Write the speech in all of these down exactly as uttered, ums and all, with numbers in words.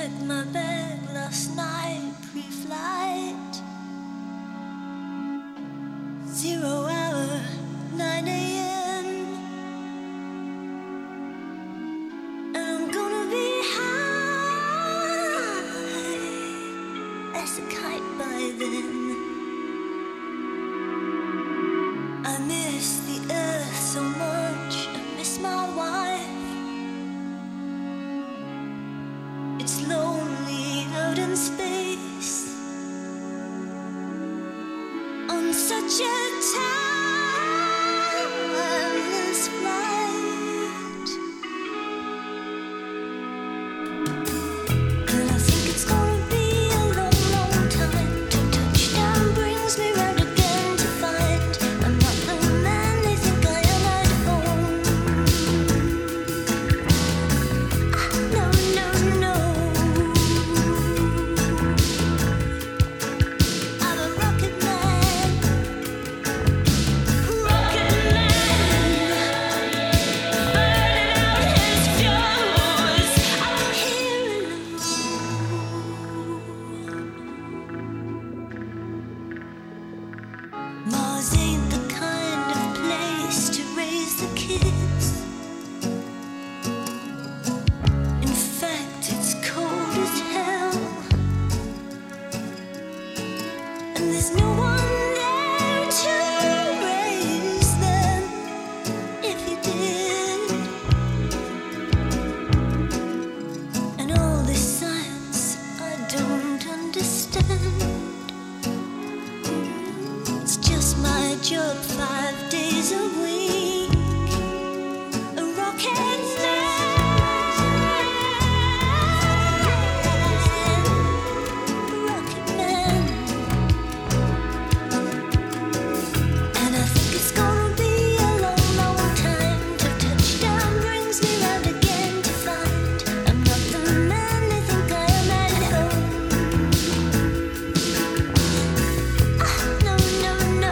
checked my bag last night, pre-flight. Zero hour, nine a.m. And I'm gonna be high as a kite by then. I miss the earth so much, I miss my wife. It's lonely out in space on such a timeless flight. And I think it's gonna be a long, long time till touchdown brings me round again to find I'm not the man they think I am at home. Ah, no, no, no. I'm a rocket man, rocket man, burning out his fuse. I'm here alone. Mars ain't the kind of place to raise the kids. In fact, it's cold as hell, and there's no one there to raise them if you did. And all this science I don't understand. It's just my job five days a week. A rocket man, rocket man. And I think it's gonna be a long, long time till touchdown brings me round again to find I'm not the man they think I am at home. Ah, no, no, no.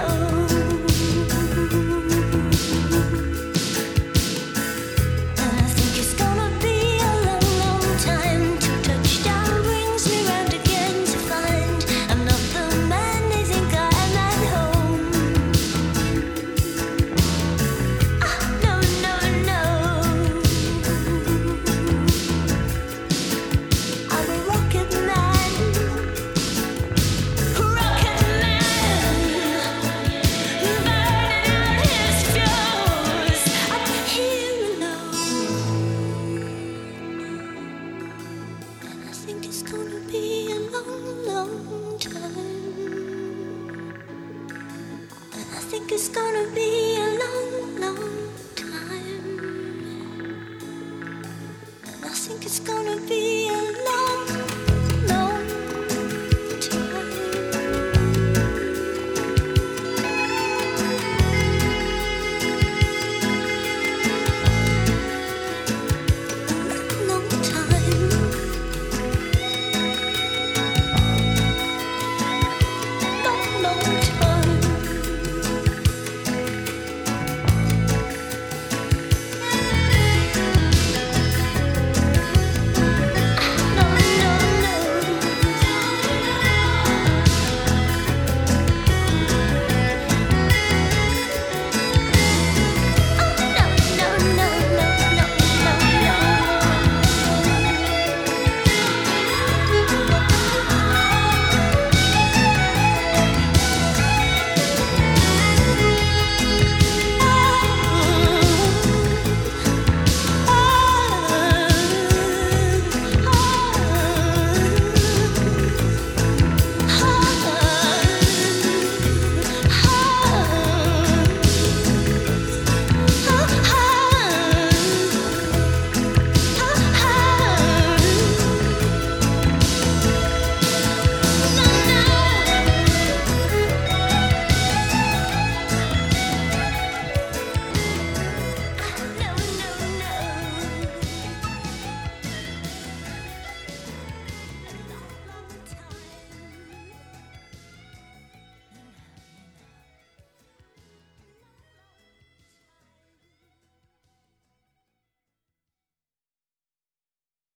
And I think it's gonna be a long, long time till touchdown brings me round again to find I'm not the man they think I am at home. Ah, no, no, no. I'm a rocket man, rocket man, burning out his fuse. I'm here alone, and I think it's gonna be a long, long time. And I think it's gonna be a long, long time. And I think it's gonna be